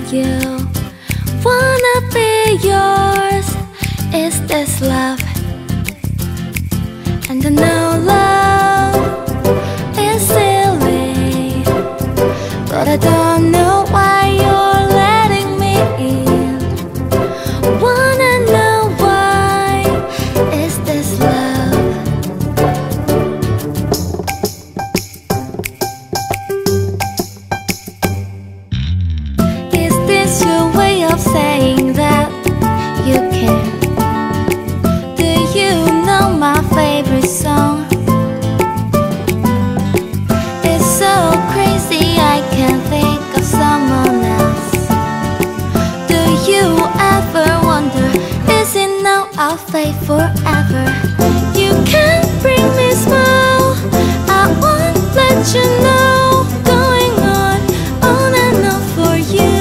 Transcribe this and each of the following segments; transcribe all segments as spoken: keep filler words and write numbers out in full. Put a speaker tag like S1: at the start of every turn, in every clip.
S1: you. Wanna be yours. Is this love? And I know love is silly, but I don't know why you're letting me in. Wanna know why? Is this love? Is this your way of saying that you care? Do you know my favorite song? It's so crazy I can't think of someone else. Do you ever wonder, is it now I'll fade forever? You can't bring me smile, I won't let you know. Going on, on and on for you.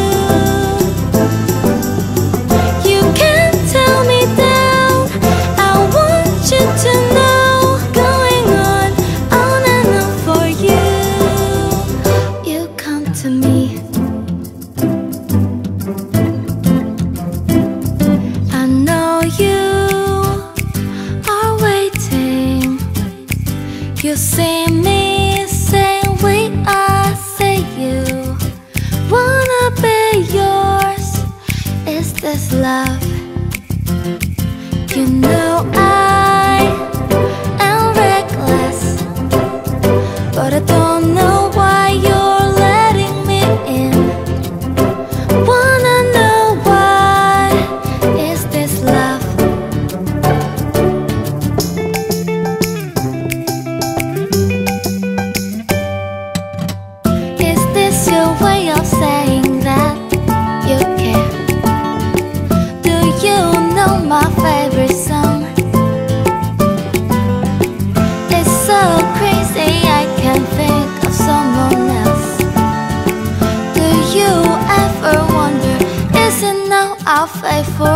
S1: You can't tell me down, I want you to know. Going on, on and on for you. You come to me, I know you are waiting. You see me saying we are, say you wanna be yours. Is this love? You know I am reckless, but I don't know why you're letting me in. Wanna know why? Is this love? Is this your way of saying that you care? Do you know my favorite song? It's so crazy I can't think of someone else. Do you ever wonder, is it now I'll fade for